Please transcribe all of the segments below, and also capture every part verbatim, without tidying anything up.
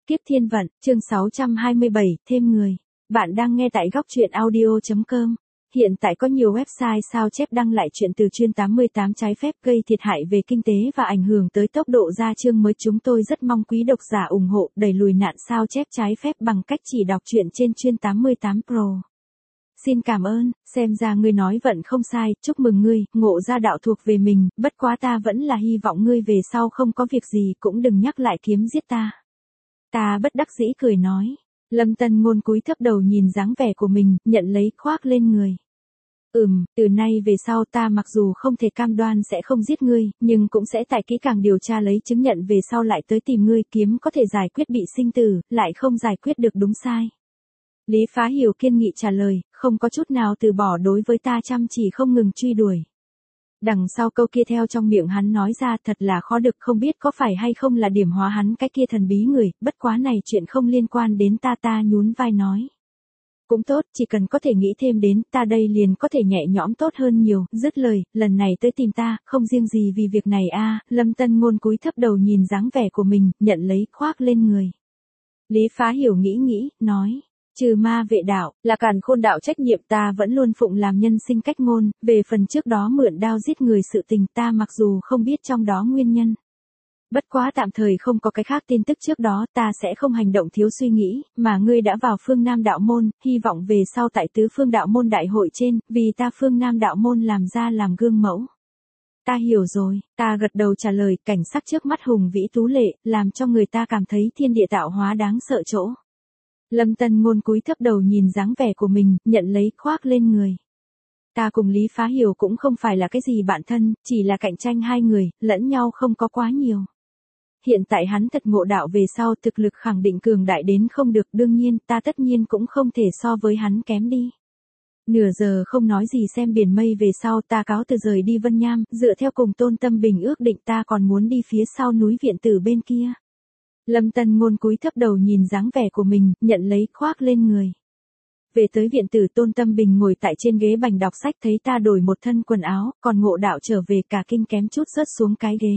Kiếp thiên vận, chương sáu trăm hai mươi bảy, thêm người. Bạn đang nghe tại góc truyện audio chấm com. Hiện tại có nhiều website sao chép đăng lại chuyện từ chuyên tám mươi tám trái phép gây thiệt hại về kinh tế và ảnh hưởng tới tốc độ ra chương mới. Chúng tôi rất mong quý độc giả ủng hộ đẩy lùi nạn sao chép trái phép bằng cách chỉ đọc truyện trên chuyên tám mươi tám Pro. Xin cảm ơn, xem ra ngươi nói vận không sai, chúc mừng ngươi, ngộ ra đạo thuộc về mình, bất quá ta vẫn là hy vọng ngươi về sau không có việc gì cũng đừng nhắc lại kiếm giết ta. Ta bất đắc dĩ cười nói. Lâm Tân Ngôn cúi thấp đầu nhìn dáng vẻ của mình, nhận lấy khoác lên người. Ừm, từ nay về sau ta mặc dù không thể cam đoan sẽ không giết ngươi, nhưng cũng sẽ tại kỹ càng điều tra lấy chứng nhận về sau lại tới tìm ngươi, kiếm có thể giải quyết bị sinh tử, lại không giải quyết được đúng sai. Lý Phá Hiểu kiên nghị trả lời, không có chút nào từ bỏ đối với ta, chăm chỉ không ngừng truy đuổi. Đằng sau câu kia theo trong miệng hắn nói ra thật là khó được, không biết có phải hay không là điểm hóa hắn cái kia thần bí người, bất quá này chuyện không liên quan đến ta. Ta nhún vai nói. Cũng tốt, chỉ cần có thể nghĩ thêm đến ta đây liền có thể nhẹ nhõm tốt hơn nhiều. Dứt lời, lần này tới tìm ta, không riêng gì vì việc này a. À, Lâm Tân Ngôn cúi thấp đầu nhìn dáng vẻ của mình, nhận lấy khoác lên người. Lý Phá Hiểu nghĩ nghĩ, nói. Trừ ma vệ đạo, là càn khôn đạo trách nhiệm ta vẫn luôn phụng làm nhân sinh cách ngôn, về phần trước đó mượn đao giết người sự tình ta mặc dù không biết trong đó nguyên nhân. Bất quá tạm thời không có cái khác tin tức trước đó ta sẽ không hành động thiếu suy nghĩ, mà ngươi đã vào phương Nam đạo môn, hy vọng về sau tại tứ phương đạo môn đại hội trên, vì ta phương Nam đạo môn làm ra làm gương mẫu. Ta hiểu rồi, ta gật đầu trả lời, cảnh sắc trước mắt hùng vĩ tú lệ, làm cho người ta cảm thấy thiên địa tạo hóa đáng sợ chỗ. Lâm Tân Ngôn cúi thấp đầu nhìn dáng vẻ của mình, nhận lấy khoác lên người. Ta cùng Lý Phá Hiểu cũng không phải là cái gì bạn thân, chỉ là cạnh tranh hai người, lẫn nhau không có quá nhiều. Hiện tại hắn thật ngộ đạo về sau thực lực khẳng định cường đại đến không được, đương nhiên ta tất nhiên cũng không thể so với hắn kém đi. Nửa giờ không nói gì xem biển mây về sau ta cáo từ rời đi Vân Nham, dựa theo cùng Tôn Tâm Bình ước định ta còn muốn đi phía sau núi viện tử bên kia. Lâm Tân Ngôn cúi thấp đầu nhìn dáng vẻ của mình, nhận lấy khoác lên người. Về tới viện tử, Tôn Tâm Bình ngồi tại trên ghế bành đọc sách, thấy ta đổi một thân quần áo, còn ngộ đạo trở về cả kinh kém chút rớt xuống cái ghế.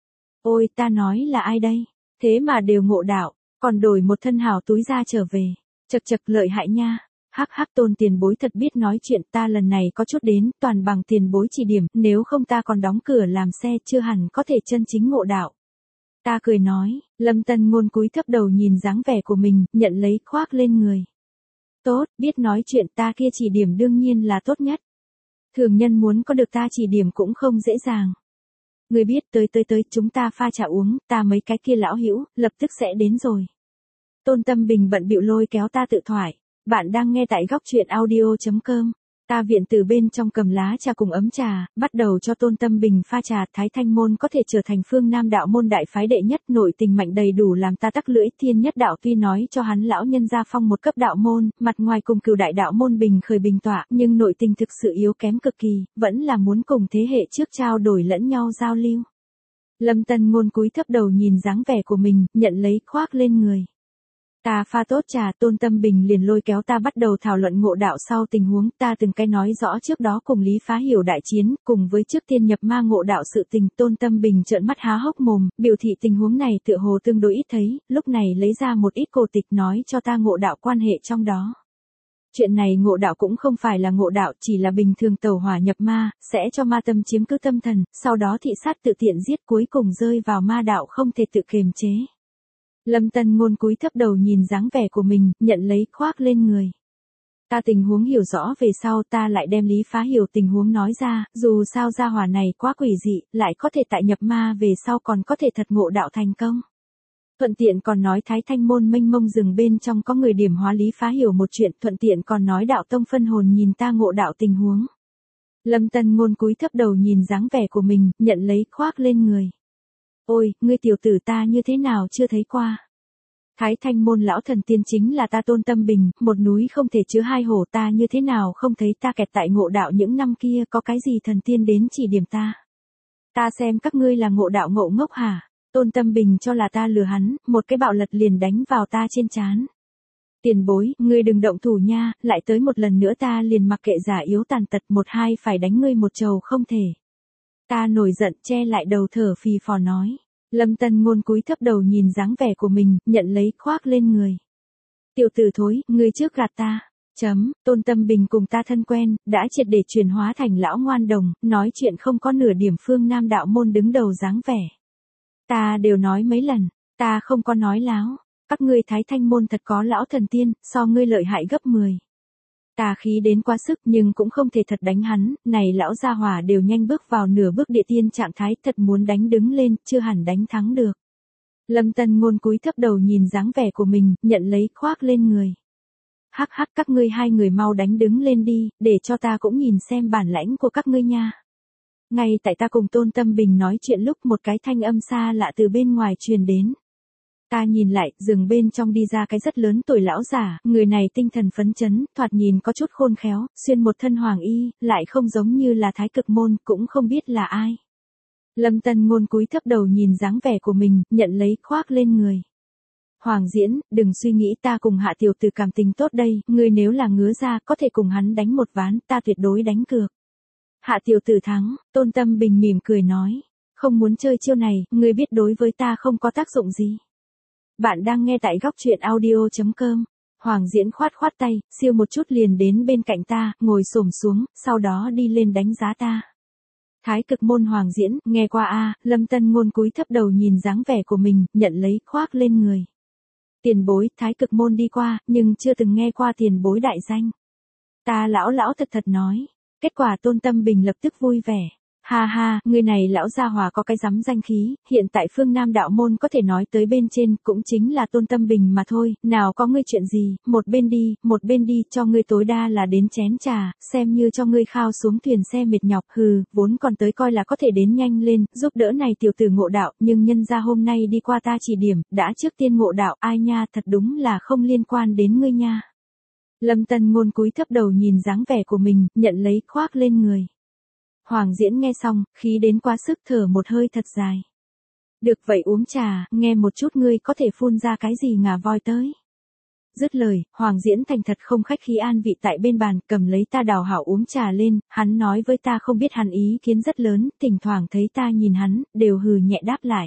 Ôi, ta nói là ai đây? Thế mà đều ngộ đạo, còn đổi một thân hào túi ra trở về. Chật chật lợi hại nha. Hắc hắc, Tôn tiền bối thật biết nói chuyện, ta lần này có chút đến, toàn bằng tiền bối chỉ điểm, nếu không ta còn đóng cửa làm xe chưa hẳn có thể chân chính ngộ đạo. Ta cười nói, Lâm Tân Ngôn cúi thấp đầu nhìn dáng vẻ của mình, nhận lấy khoác lên người. Tốt, biết nói chuyện, ta kia chỉ điểm đương nhiên là tốt nhất. Thường nhân muốn có được ta chỉ điểm cũng không dễ dàng. Người biết tới tới tới chúng ta pha trà uống, ta mấy cái kia lão hữu lập tức sẽ đến rồi. Tôn Tâm Bình bận bịu lôi kéo ta tự thoại. Bạn đang nghe tại góc truyện audio chấm com. Ta viện từ bên trong cầm lá trà cùng ấm trà, bắt đầu cho Tôn Tâm Bình pha trà. Thái Thanh môn có thể trở thành phương Nam đạo môn đại phái đệ nhất, nội tình mạnh đầy đủ làm ta tắc lưỡi. Thiên nhất đạo tuy nói cho hắn lão nhân gia phong một cấp đạo môn, mặt ngoài cùng cửu đại đạo môn bình khởi bình tọa, nhưng nội tình thực sự yếu kém cực kỳ, vẫn là muốn cùng thế hệ trước trao đổi lẫn nhau giao lưu. Lâm Tân Ngôn cúi thấp đầu nhìn dáng vẻ của mình, nhận lấy khoác lên người. Ta pha tốt trà, Tôn Tâm Bình liền lôi kéo ta bắt đầu thảo luận ngộ đạo sau tình huống, ta từng cái nói rõ trước đó cùng Lý Phá Hiểu đại chiến, cùng với trước tiên nhập ma ngộ đạo sự tình. Tôn Tâm Bình trợn mắt há hốc mồm, biểu thị tình huống này tựa hồ tương đối ít thấy, lúc này lấy ra một ít cổ tịch nói cho ta ngộ đạo quan hệ trong đó. Chuyện này ngộ đạo cũng không phải là ngộ đạo, chỉ là bình thường tẩu hỏa nhập ma, sẽ cho ma tâm chiếm cứ tâm thần, sau đó thị sát tự tiện giết, cuối cùng rơi vào ma đạo không thể tự kiềm chế. Lâm Tân Ngôn cúi thấp đầu nhìn dáng vẻ của mình, nhận lấy khoác lên người. Ta tình huống hiểu rõ về sau ta lại đem Lý Phá Hiểu tình huống nói ra, dù sao gia hỏa này quá quỷ dị, lại có thể tại nhập ma về sau còn có thể thật ngộ đạo thành công. Thuận tiện còn nói Thái Thanh môn mênh mông rừng bên trong có người điểm hóa Lý Phá Hiểu một chuyện, thuận tiện còn nói đạo tông phân hồn nhìn ta ngộ đạo tình huống. Lâm Tân Ngôn cúi thấp đầu nhìn dáng vẻ của mình, nhận lấy khoác lên người. Ôi, ngươi tiểu tử ta như thế nào chưa thấy qua. Thái Thanh môn lão thần tiên chính là ta Tôn Tâm Bình, một núi không thể chứa hai hổ, ta như thế nào không thấy ta kẹt tại ngộ đạo những năm kia, có cái gì thần tiên đến chỉ điểm ta. Ta xem các ngươi là ngộ đạo ngộ ngốc hả? Tôn Tâm Bình cho là ta lừa hắn, một cái bạo lật liền đánh vào ta trên trán. Tiền bối, ngươi đừng động thủ nha, lại tới một lần nữa ta liền mặc kệ giả yếu tàn tật, một hai phải đánh ngươi một trầu không thể. Ta nổi giận che lại đầu thở phì phò nói. Lâm Tân Ngôn cúi thấp đầu nhìn dáng vẻ của mình, nhận lấy khoác lên người. Tiểu tử thối, ngươi trước gạt ta. Chấm, Tôn Tâm Bình cùng ta thân quen, đã triệt để chuyển hóa thành lão ngoan đồng, nói chuyện không có nửa điểm phương Nam đạo môn đứng đầu dáng vẻ. Ta đều nói mấy lần, ta không có nói láo, các ngươi Thái Thanh môn thật có lão thần tiên, so ngươi lợi hại gấp mười. Ta khí đến quá sức nhưng cũng không thể thật đánh hắn, này lão gia hỏa đều nhanh bước vào nửa bước địa tiên trạng thái, thật muốn đánh đứng lên, chưa hẳn đánh thắng được. Lâm Tân Ngôn cúi thấp đầu nhìn dáng vẻ của mình, nhận lấy khoác lên người. Hắc hắc, các ngươi hai người mau đánh đứng lên đi, để cho ta cũng nhìn xem bản lãnh của các ngươi nha. Ngay tại ta cùng Tôn Tâm Bình nói chuyện lúc một cái thanh âm xa lạ từ bên ngoài truyền đến. Ta nhìn lại, rừng bên trong đi ra cái rất lớn tuổi lão giả, người này tinh thần phấn chấn, thoạt nhìn có chút khôn khéo, xuyên một thân hoàng y, lại không giống như là Thái Cực môn, cũng không biết là ai. Lâm Tân Ngôn cúi thấp đầu nhìn dáng vẻ của mình, nhận lấy khoác lên người. Hoàng Diễn, đừng suy nghĩ ta cùng Hạ tiểu tử cảm tình tốt đây, ngươi nếu là ngứa ra, có thể cùng hắn đánh một ván, ta tuyệt đối đánh cược. Hạ tiểu tử thắng, Tôn Tâm Bình mỉm cười nói, không muốn chơi chiêu này, ngươi biết đối với ta không có tác dụng gì. Bạn đang nghe tại góc truyện audio chấm com. Hoàng Diễn khoát khoát tay, siêu một chút liền đến bên cạnh ta, ngồi xổm xuống, sau đó đi lên đánh giá ta. Thái Cực môn Hoàng Diễn, nghe qua a, Lâm Tân Ngôn cúi thấp đầu nhìn dáng vẻ của mình, nhận lấy khoác lên người. Tiền bối, Thái Cực môn đi qua, nhưng chưa từng nghe qua tiền bối đại danh. Ta lão lão thật thật nói. Kết quả Tôn Tâm Bình lập tức vui vẻ. Ha ha, người này lão gia hòa có cái rắm danh khí, hiện tại phương Nam đạo môn có thể nói tới bên trên, cũng chính là Tôn Tâm Bình mà thôi, nào có ngươi chuyện gì, một bên đi, một bên đi, cho ngươi tối đa là đến chén trà, xem như cho ngươi khao xuống thuyền xe mệt nhọc, hừ, vốn còn tới coi là có thể đến nhanh lên, giúp đỡ này tiểu tử ngộ đạo, nhưng nhân ra hôm nay đi qua ta chỉ điểm, đã trước tiên ngộ đạo, ai nha, thật đúng là không liên quan đến ngươi nha. Lâm Tân Ngôn cúi thấp đầu nhìn dáng vẻ của mình, nhận lấy khoác lên người. Hoàng Diễn nghe xong, khí đến quá sức thở một hơi thật dài. Được vậy uống trà, nghe một chút ngươi có thể phun ra cái gì ngà voi tới. Dứt lời, Hoàng Diễn thành thật không khách khí an vị tại bên bàn, cầm lấy ta đào hảo uống trà lên, hắn nói với ta không biết hắn ý kiến rất lớn, thỉnh thoảng thấy ta nhìn hắn, đều hừ nhẹ đáp lại.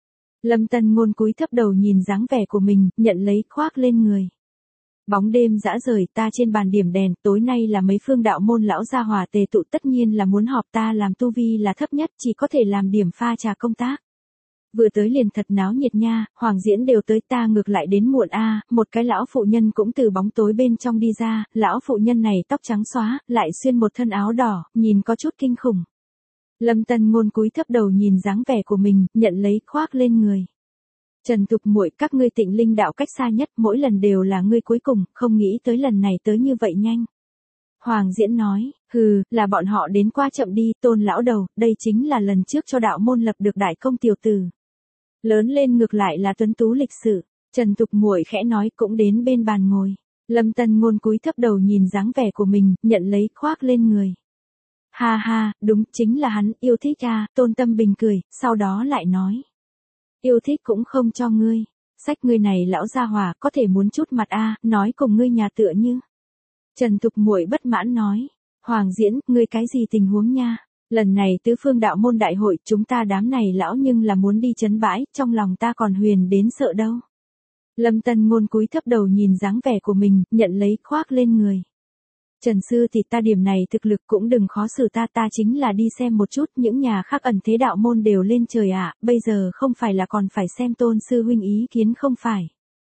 Lâm Tân Ngôn cúi thấp đầu nhìn dáng vẻ của mình, nhận lấy khoác lên người. Bóng đêm dã rời, ta trên bàn điểm đèn, tối nay là mấy phương đạo môn lão gia hòa tề tụ, tất nhiên là muốn họp, ta làm tu vi là thấp nhất, chỉ có thể làm điểm pha trà công tác. Vừa tới liền thật náo nhiệt nha, Hoàng Diễn đều tới, ta ngược lại đến muộn a, một cái lão phụ nhân cũng từ bóng tối bên trong đi ra, lão phụ nhân này tóc trắng xóa, lại xuyên một thân áo đỏ, nhìn có chút kinh khủng. Lâm Tân Ngôn cúi thấp đầu nhìn dáng vẻ của mình, nhận lấy khoác lên người. Trần Thục muội, các ngươi Tịnh Linh đạo cách xa nhất, mỗi lần đều là ngươi cuối cùng, không nghĩ tới lần này tới như vậy nhanh. Hoàng Diễn nói, hừ, là bọn họ đến qua chậm đi, Tôn lão đầu, đây chính là lần trước cho đạo môn lập được đại công tiểu tử. Lớn lên ngược lại là tuấn tú lịch sự. Trần Thục muội khẽ nói, cũng đến bên bàn ngồi. Lâm Tân Ngôn cúi thấp đầu nhìn dáng vẻ của mình, nhận lấy khoác lên người. Ha ha, đúng, chính là hắn, yêu thích à, Tôn Tâm Bình cười, sau đó lại nói. Yêu thích cũng không cho ngươi. Sách ngươi này lão gia hòa, có thể muốn chút mặt a, nói cùng ngươi nhà tựa như. Trần Thục muội bất mãn nói. Hoàng Diễn, ngươi cái gì tình huống nha? Lần này tứ phương đạo môn đại hội, chúng ta đám này lão nhưng là muốn đi chấn bãi, trong lòng ta còn huyền đến sợ đâu. Lâm Tân Ngôn cúi thấp đầu nhìn dáng vẻ của mình, nhận lấy khoác lên người. Trần sư thì ta điểm này thực lực cũng đừng khó xử ta, ta chính là đi xem một chút, những nhà khác ẩn thế đạo môn đều lên trời ạ, à, bây giờ không phải là còn phải xem Tôn sư huynh ý kiến không phải.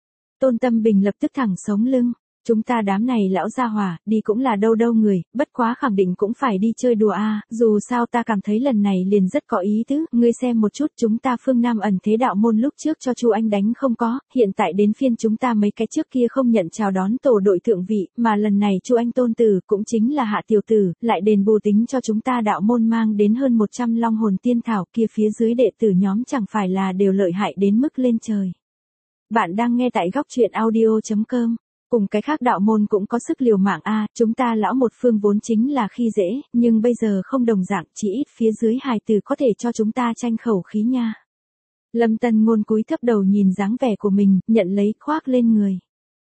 Tôn Tâm Bình lập tức thẳng sống lưng. Chúng ta đám này lão gia hỏa, đi cũng là đâu đâu người, bất quá khẳng định cũng phải đi chơi đùa a, à, dù sao ta cảm thấy lần này liền rất có ý tứ, ngươi xem một chút, chúng ta phương Nam ẩn thế đạo môn lúc trước cho Chu Anh đánh không có, hiện tại đến phiên chúng ta mấy cái trước kia không nhận chào đón tổ đội thượng vị, mà lần này Chu Anh tôn tử, cũng chính là Hạ tiểu tử, lại đền bù tính cho chúng ta đạo môn mang đến hơn một trăm long hồn tiên thảo, kia phía dưới đệ tử nhóm chẳng phải là đều lợi hại đến mức lên trời. Bạn đang nghe tại góc truyện audio chấm com. Cùng cái khác đạo môn cũng có sức liều mạng a, à, chúng ta lão một phương vốn chính là khi dễ, nhưng bây giờ không đồng dạng, chỉ ít phía dưới hài tử có thể cho chúng ta tranh khẩu khí nha. Lâm Tân Ngôn cúi thấp đầu nhìn dáng vẻ của mình, nhận lấy khoác lên người.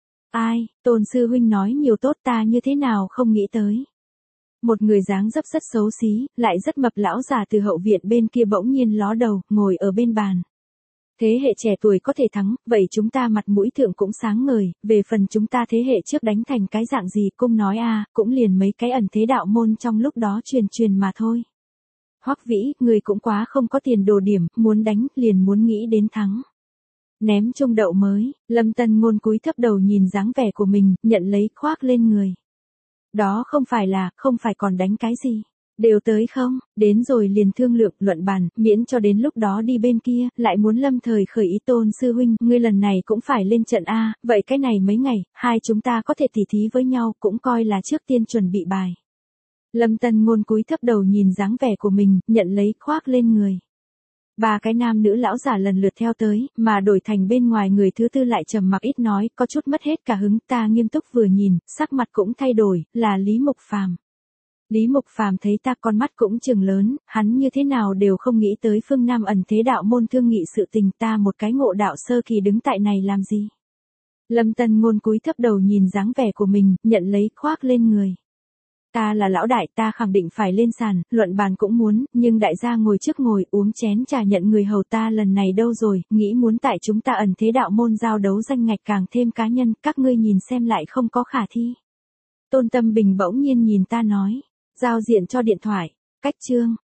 Ai, Tôn sư huynh nói nhiều tốt, ta như thế nào không nghĩ tới. Một người dáng dấp rất xấu xí, lại rất mập lão già từ hậu viện bên kia bỗng nhiên ló đầu, ngồi ở bên bàn. Thế hệ trẻ tuổi có thể thắng, vậy chúng ta mặt mũi thượng cũng sáng ngời, về phần chúng ta thế hệ trước đánh thành cái dạng gì cung nói a cũng liền mấy cái ẩn thế đạo môn trong lúc đó truyền truyền mà thôi. Hoắc Vĩ, người cũng quá không có tiền đồ điểm, muốn đánh, liền muốn nghĩ đến thắng. Ném chung đậu mới, Lâm Tân Ngôn cúi thấp đầu nhìn dáng vẻ của mình, nhận lấy khoác lên người. Đó không phải là, không phải còn đánh cái gì. Đều tới không, đến rồi liền thương lượng luận bàn, miễn cho đến lúc đó đi bên kia, lại muốn lâm thời khởi ý Tôn sư huynh, ngươi lần này cũng phải lên trận a, vậy cái này mấy ngày, hai chúng ta có thể tỉ thí với nhau, cũng coi là trước tiên chuẩn bị bài. Lâm Tân Ngôn cúi thấp đầu nhìn dáng vẻ của mình, nhận lấy khoác lên người. Ba cái nam nữ lão giả lần lượt theo tới, mà đổi thành bên ngoài người thứ tư lại trầm mặc ít nói, có chút mất hết cả hứng, ta nghiêm túc vừa nhìn, sắc mặt cũng thay đổi, là Lý Mục Phàm. Lý Mục Phàm thấy ta con mắt cũng trừng lớn, hắn như thế nào đều không nghĩ tới phương Nam ẩn thế đạo môn thương nghị sự tình, ta một cái ngộ đạo sơ kỳ đứng tại này làm gì. Lâm Tân Ngôn cúi thấp đầu nhìn dáng vẻ của mình, nhận lấy khoác lên người. Ta là lão đại, ta khẳng định phải lên sàn, luận bàn cũng muốn, nhưng đại gia ngồi trước ngồi uống chén trà nhận người hầu ta lần này đâu rồi, nghĩ muốn tại chúng ta ẩn thế đạo môn giao đấu danh ngạch càng thêm cá nhân, các ngươi nhìn xem lại không có khả thi. Tôn Tâm Bình bỗng nhiên nhìn ta nói, giao diện cho điện thoại, cách chương.